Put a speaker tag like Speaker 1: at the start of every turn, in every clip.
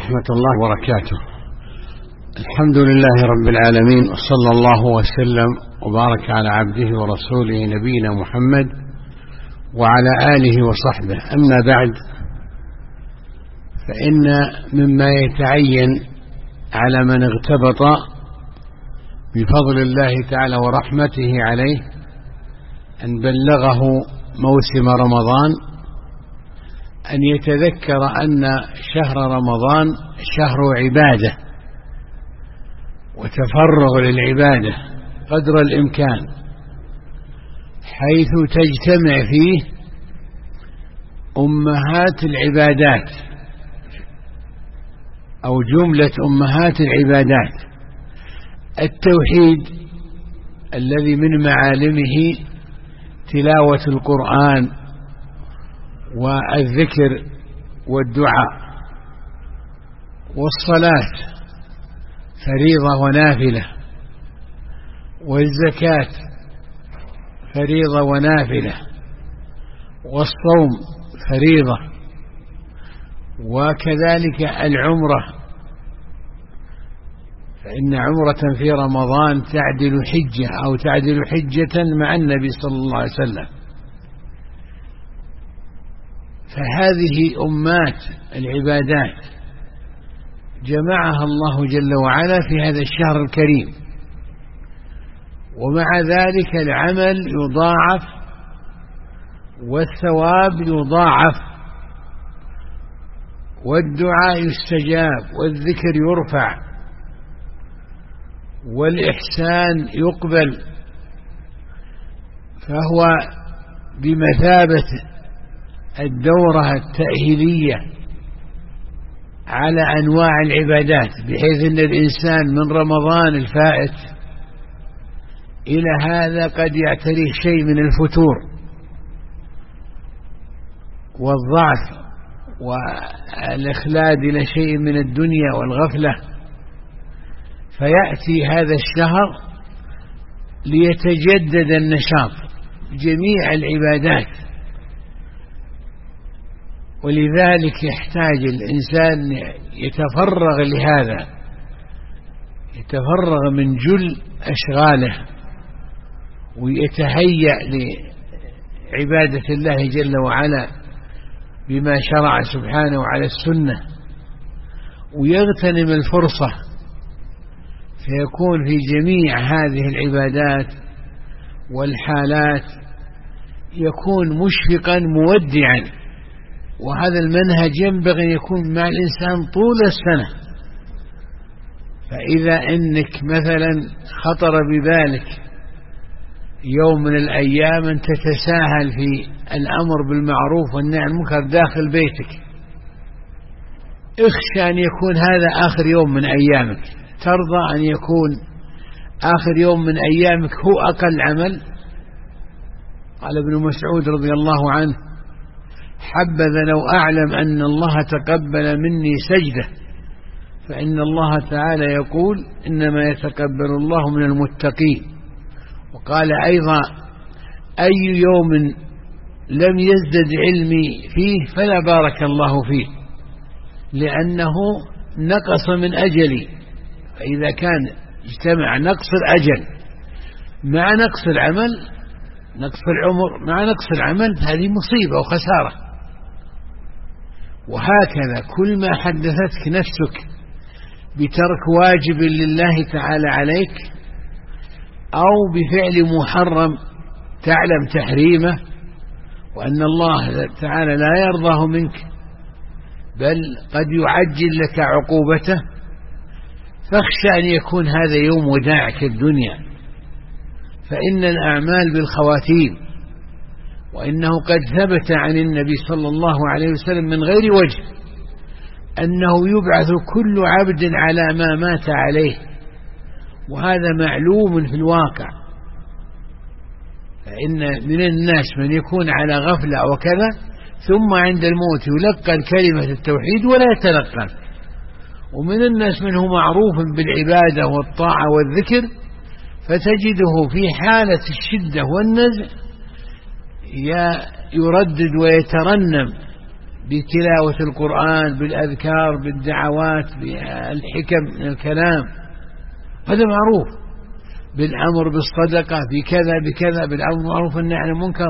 Speaker 1: ورحمة الله وبركاته. الحمد لله رب العالمين، وصلى الله وسلم وبارك على عبده ورسوله نبينا محمد وعلى آله وصحبه. أما بعد، فإن مما يتعين على من اغتبط بفضل الله تعالى ورحمته عليه أن بلغه موسم رمضان أن يتذكر أن شهر رمضان شهر عبادة وتفرغ للعبادة قدر الإمكان، حيث تجتمع فيه أمهات العبادات أو جملة أمهات العبادات: التوحيد الذي من معالمه تلاوة القرآن والذكر والدعاء، والصلاة فريضة ونافلة، والزكاة فريضة ونافلة، والصوم فريضة، وكذلك العمرة، فإن عمرة في رمضان تعدل حجة أو تعدل حجة مع النبي صلى الله عليه وسلم. فهذه أمات العبادات جمعها الله جل وعلا في هذا الشهر الكريم، ومع ذلك العمل يضاعف والثواب يضاعف والدعاء يستجاب والذكر يرفع والإحسان يقبل، فهو بمثابة الدورة التأهيلية على أنواع العبادات، بحيث أن الإنسان من رمضان الفائت إلى هذا قد يعتريه شيء من الفتور والضعف والإخلاد إلى شيء من الدنيا والغفلة، فيأتي هذا الشهر ليتجدد النشاط جميع العبادات. ولذلك يحتاج الإنسان يتفرغ لهذا، يتفرغ من جل أشغاله ويتهيأ لعبادة الله جل وعلا بما شرع سبحانه على السنة، ويغتنم الفرصة، فيكون في جميع هذه العبادات والحالات يكون مشفقا مودعا. وهذا المنهج ينبغي أن يكون مع الإنسان طول السنة. فإذا إنك مثلا خطر ببالك يوم من الأيام أن تتساهل في الأمر بالمعروف والنهي عن المنكر داخل بيتك، اخشى أن يكون هذا آخر يوم من أيامك. ترضى أن يكون آخر يوم من أيامك هو أقل عمل؟ قال ابن مسعود رضي الله عنه: حبذا لو أعلم أن الله تقبل مني سجدة، فإن الله تعالى يقول: إنما يتقبل الله من المتقين. وقال أيضا: أي يوم لم يزدد علمي فيه فلا بارك الله فيه، لأنه نقص من أجلي. فإذا كان اجتمع نقص الأجل مع نقص العمل، نقص العمر مع نقص العمل، هذه مصيبة وخسارة. وهكذا كل ما حدثتك نفسك بترك واجب لله تعالى عليك أو بفعل محرم تعلم تحريمه وأن الله تعالى لا يرضاه منك، بل قد يعجل لك عقوبته، فاخشى أن يكون هذا يوم وداعك الدنيا، فإن الأعمال بالخواتيم. وإنه قد ثبت عن النبي صلى الله عليه وسلم من غير وجه أنه يبعث كل عبد على ما مات عليه، وهذا معلوم في الواقع. فإن من الناس من يكون على غفلة وكذا، ثم عند الموت يلقن كلمة التوحيد ولا يتلقن، ومن الناس من هو معروف بالعبادة والطاعة والذكر، فتجده في حالة الشدة والنزع يردد ويترنم بتلاوة القرآن، بالأذكار، بالدعوات، بالحكم من الكلام، هذا معروف، بالأمر بالصدقة، بكذا بكذا، بالأمر بالمعروف والنهي عن المنكر.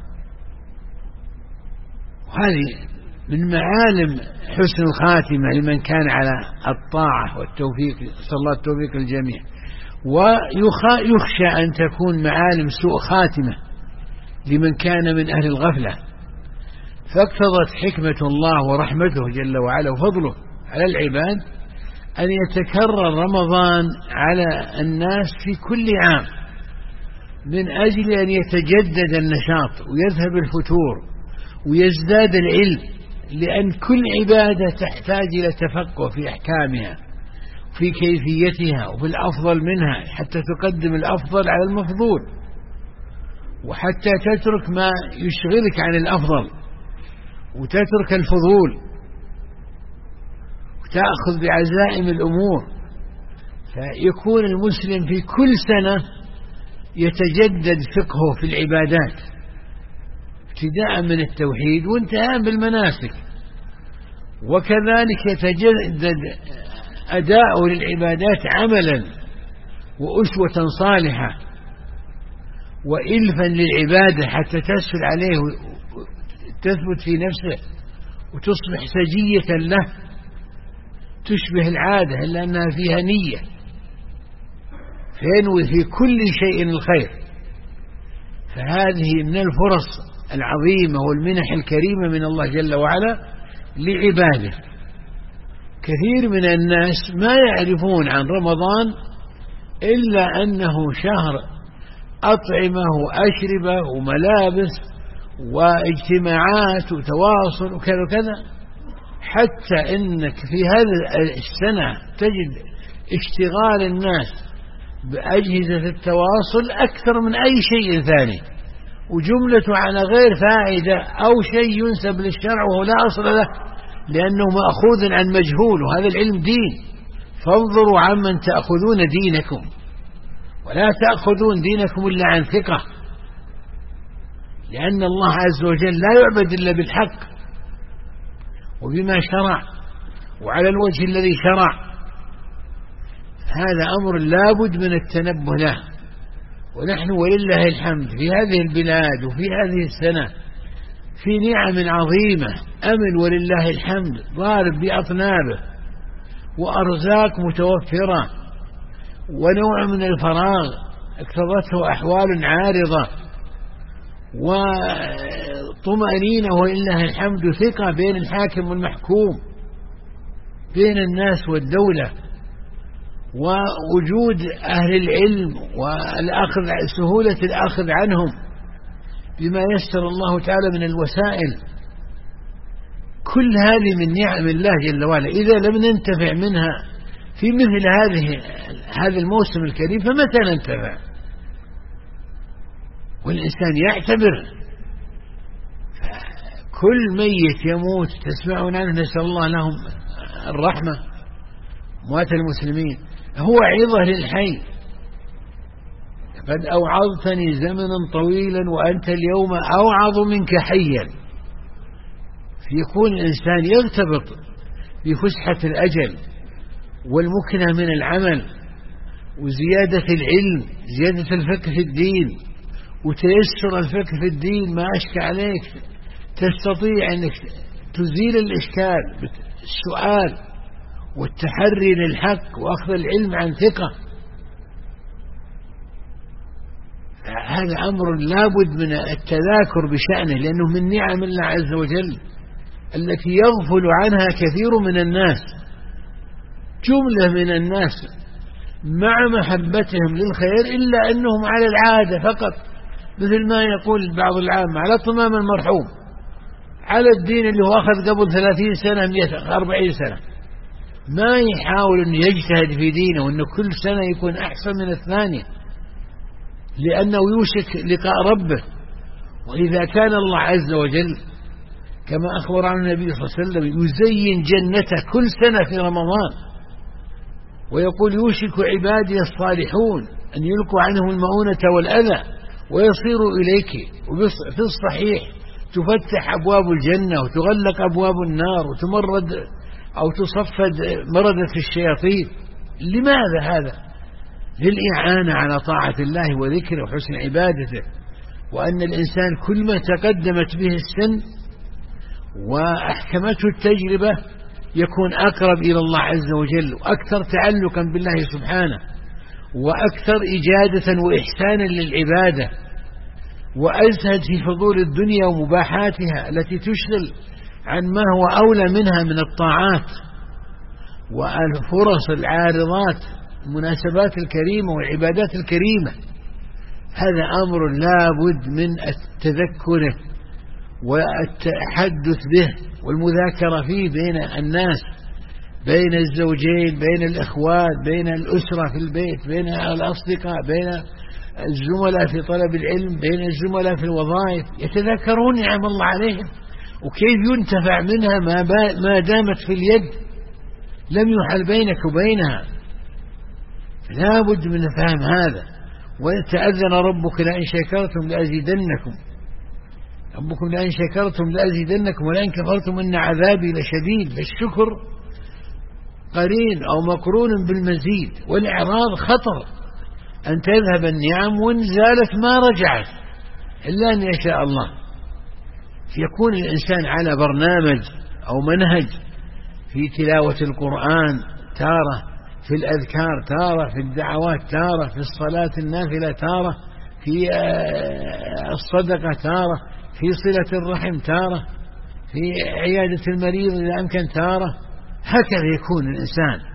Speaker 1: وهذه من معالم حسن الخاتمة لمن كان على الطاعة والتوفيق، نسأل الله التوفيق للجميع. ويخشى أن تكون معالم سوء خاتمة لمن كان من أهل الغفلة، فاقتضت حكمة الله ورحمته جل وعلا وفضله على العباد أن يتكرر رمضان على الناس في كل عام من أجل أن يتجدد النشاط ويذهب الفتور ويزداد العلم، لأن كل عبادة تحتاج إلى تفقه في أحكامها، في كيفيتها، وفي الأفضل منها، حتى تقدم الأفضل على المفضول، وحتى تترك ما يشغلك عن الأفضل، وتترك الفضول، وتأخذ بعزائم الأمور. فيكون المسلم في كل سنة يتجدد فقهه في العبادات، ابتداء من التوحيد وانتهاء بالمناسك، وكذلك يتجدد أداء للعبادات عملا وأسوة صالحة وإلفا للعبادة حتى تسهل عليه وتثبت في نفسه وتصبح سجية له تشبه العادة، إلا أنها فيها نية، فينوي في كل شيء الخير. فهذه من الفرص العظيمة والمنح الكريمة من الله جل وعلا لعباده. كثير من الناس ما يعرفون عن رمضان إلا أنه شهر أطعمة وأشربة وملابس واجتماعات وتواصل وكذا وكذا، حتى إنك في هذه السنة تجد اشتغال الناس بأجهزة التواصل أكثر من أي شيء ثاني، وجملة على غير فائدة أو شيء ينسب للشرع وهو لا أصل له، لأنه مأخوذ عن مجهول، وهذا العلم دين. فانظروا عمن تأخذون دينكم، ولا تأخذون دينكم إلا عن ثقة، لأن الله عز وجل لا يعبد إلا بالحق وبما شرع وعلى الوجه الذي شرع. هذا أمر لابد من التنبه له. ونحن ولله الحمد في هذه البلاد وفي هذه السنة في نعم عظيمة، أمن ولله الحمد ضارب بأطنابه، وأرزاق متوفرة، ونوع من الفراغ اقتضته أحوال عارضة، وطمأنينة ولله الحمد، ثقة بين الحاكم والمحكوم، بين الناس والدولة، ووجود أهل العلم سهولة الأخذ عنهم بما يسر الله تعالى من الوسائل. كل هذه من نعم الله جل وعلا، إذا لم ننتفع منها في مثل هذا الموسم الكريم فمتى ننتفع؟ والإنسان يعتبر. كل ميت يموت تسمعون عنه، نسأل الله لهم الرحمة، موات المسلمين، هو عظة للحي. قد أوعظتني زمنا طويلا وأنت اليوم أوعظ منك حيا. فيكون الإنسان يرتبط بفسحة الأجل والمكنة من العمل وزيادة العلم، زيادة الفقه في الدين، وتيسر الفقه في الدين ما أشكى عليك، تستطيع أنك تزيل الإشكال بالسؤال والتحري للحق وأخذ العلم عن ثقة. هذا أمر لابد من التذاكر بشأنه، لأنه من نعم الله عز وجل التي يغفل عنها كثير من الناس. جملة من الناس مع محبتهم للخير إلا أنهم على العادة فقط، مثل ما يقول بعض العامة على طمام المرحوم، على الدين اللي هو أخذ قبل 30 سنة 140 سنة، ما يحاول أن يجتهد في دينه وأنه كل سنة يكون أحسن من الثانية، لأنه يوشك لقاء ربه. وإذا كان الله عز وجل كما أخبر عن النبي صلى الله عليه وسلم يزين جنته كل سنة في رمضان، ويقول يوشك عبادي الصالحون أن يلقوا عنهم المؤونة والأذى ويصيروا إليك. وفي الصحيح تفتح أبواب الجنة وتغلق أبواب النار وتمرد أو تصفد مردة الشياطين. لماذا هذا؟ للإعانة على طاعة الله وذكره وحسن عبادته، وأن الإنسان كل ما تقدمت به السن وأحكمته التجربة يكون أقرب إلى الله عز وجل، وأكثر تعلقا بالله سبحانه، وأكثر إجادة وإحسانا للعبادة، وأزهد في فضول الدنيا ومباحاتها التي تشغل عن ما هو أولى منها من الطاعات والفرص العارضات، المناسبات الكريمة والعبادات الكريمة. هذا أمر لا بد من تذكره والتحدث به والمذاكرة فيه بين الناس، بين الزوجين، بين الإخوات، بين الأسرة في البيت، بين الأصدقاء، بين الزملاء في طلب العلم، بين الزملاء في الوظائف، يتذكرون نعم الله عليهم وكيف ينتفع منها ما دامت في اليد لم يحل بينك وبينها. لا بد من فهم هذا. وتأذن ربك لئن شكرتم لأزيدنكم، ربكم لئن شكرتم لأزيدنكم ولئن كفرتم إن عذابي لشديد. فالشكر قرين أو مقرون بالمزيد، والإعراض خطر أن تذهب النعم وإن زالت ما رجعت إلا أن يشاء الله. يكون الإنسان على برنامج أو منهج في تلاوة القرآن تارة، في الأذكار تارة، في الدعوات تارة، في الصلاة النافلة تارة، في الصدقة تارة، في صلة الرحم تارة، في عيادة المريض إذا أمكن تارة. هكذا يكون الإنسان.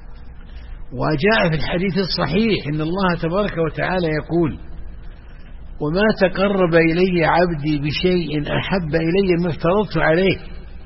Speaker 1: وجاء في الحديث الصحيح إن الله تبارك وتعالى يقول: وما تقرب إلي عبدي بشيء أحب إلي ما افترضت عليه.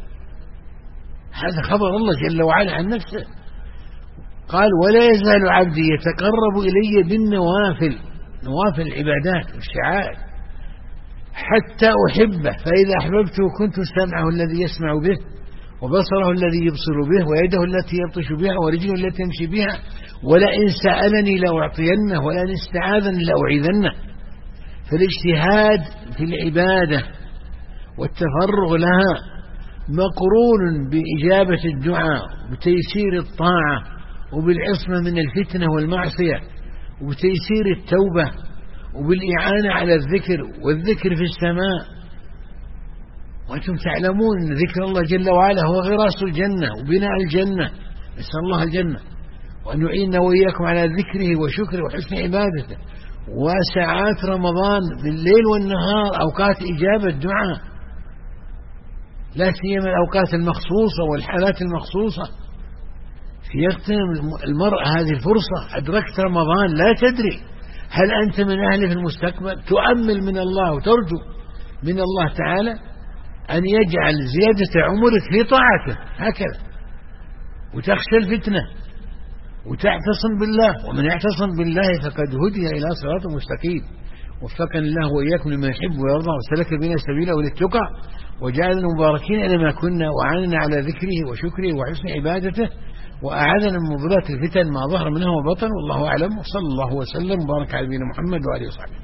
Speaker 1: هذا خبر الله جل وعلا عن نفسه. قال: ولا يزال عبدي يتقرب إلي بالنوافل، نوافل العبادات والشعائر، حتى أحبه، فإذا أحببته كنت سمعه الذي يسمع به، وبصره الذي يبصر به، ويده التي يبطش بها، ورجله التي يمشي بها، ولئن سألني لأعطينه، ولئن استعاذني لأعيذنه. فالاجتهاد في العبادة والتفرغ لها مقرون بإجابة الدعاء، بتيسير الطاعة، وبالعصمة من الفتنة والمعصية، وبتيسير التوبة، وبالإعانة على الذكر، والذكر في السماء. وأنتم تعلمون أن ذكر الله جل وعلا هو غراس الجنة وبناء الجنة. نسأل الله الجنة، وأن يعيننا وإياكم على ذكره وشكره وحسن عبادته. وساعات رمضان بالليل والنهار أوقات إجابة دعاء، لا سيما الأوقات المخصوصة والحالات المخصوصة. فيغتنم المرء هذه الفرصة. أدركت رمضان لا تدري هل أنت من أهله في المستقبل. تؤمل من الله وترجو من الله تعالى أن يجعل زيادة عمرك في طاعته هكذا، وتخشى الفتنة وتعتصم بالله. ومن يعتصم بالله فقد هدي إلى صراط مستقيم. وفقنا الله وإياكم لما يحب ويرضى، وسلك بنا سبيله للتقى، وجعلنا مباركين إنما كنا، وعاننا على ذكره وشكره وحسن عبادته، وأعاذنا من مضرات الفتن ما ظهر منها وبطن. والله أعلم، وصلى الله وسلم وبارك على نبينا محمد وآله وصحبه.